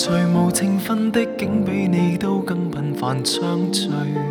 隨無情分的竟比你都更頻繁相聚。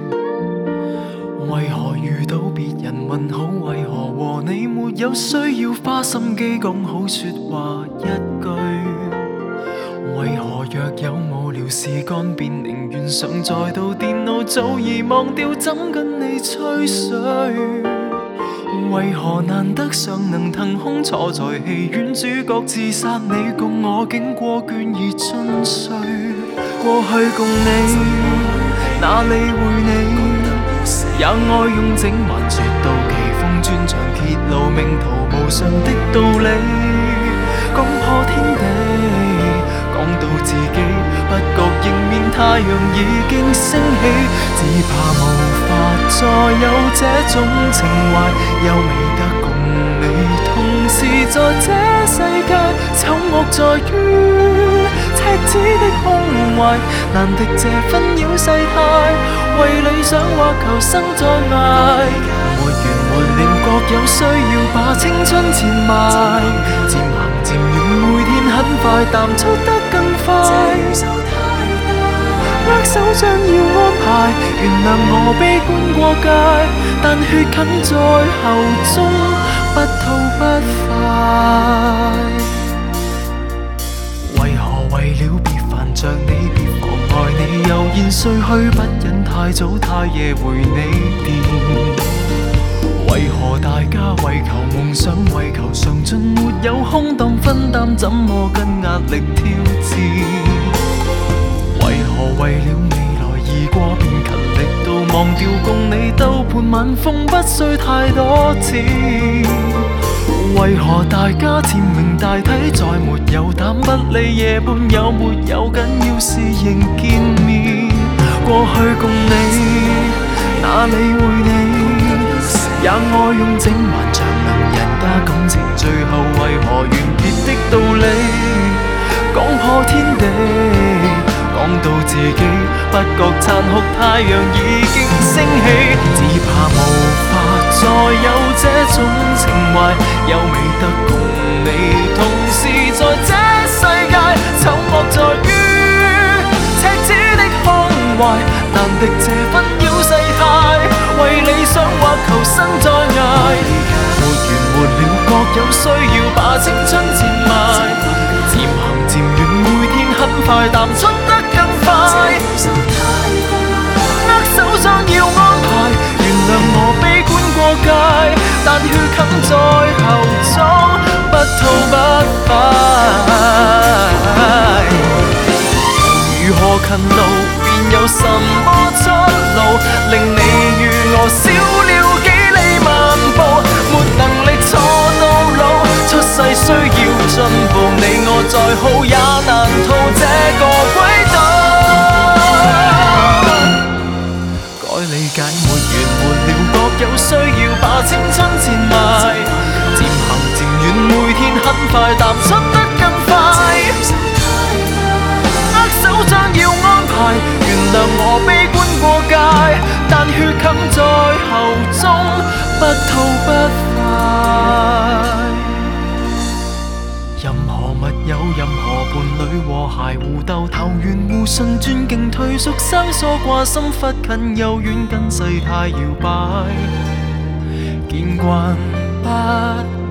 為何遇到別人問好？為何和你沒有需要花心機講好說話一句？為何若有無聊事幹，便寧願上載到電腦，早已忘掉怎跟你吹水？為何難得尚能騰空坐在戲院，主角自殺，你共我經過倦意盡碎。過去共你，哪理會你？也愛用整晚說到奇峰專長揭露命途無常的道理，講破天地，講到自己不覺迎面太陽已經升起，只怕無法再有這種情懷，又未得共你同時在這世界，醜惡在於赤子的胸懷，難敵這紛擾世態，為理想或求生在捱，沒完沒了各有需要把青春賤賣，漸行漸遠每天很快淡出得更快，握手將要安排，原諒我悲觀過界，但血近在喉中不吐不快。為何為了別煩着你，別妨礙你，悠然睡去，不忍太早太夜回你電。為何大家為求夢想，為求上進，沒有空檔分擔，怎麼跟壓力挑戰？為何為了未來易過，便勤力到忘掉共你兜盤晚風，不需太多錢？為何大家漸明大體，再沒有膽不理夜半有沒有，緊要是仍見面。過去共你，哪理會你？也愛用整晚長能人家感情，最後為何完結的道理？講破天地，講到自己不覺殘酷，太陽已經升起，只怕無法再有這種情懷，又未得共你同時在這世界，醜惡在於赤子的胸懷，難敵這紛擾世態，為理想或求生在捱，沒完沒了各有需要把青春賤賣，漸行漸遠每天很快淡出得更快，握手將要安排，原諒我悲觀過界，但血近在喉中不吐不快。如何勤勞便有什麼出路，令你與我少了幾里漫步，沒能力坐到老，出世需要進步，你我再好也難逃這個軌道。該理解沒完沒了各有需要把青春賤賣，漸行漸遠每天很快淡出得更快，握手將要安排，原諒我悲觀過界，但血近在喉中不吐不快。任何密友任何伴侶和諧互鬥，投緣互信尊敬退縮，生疏掛心忽近又遠，跟世態搖擺，見慣不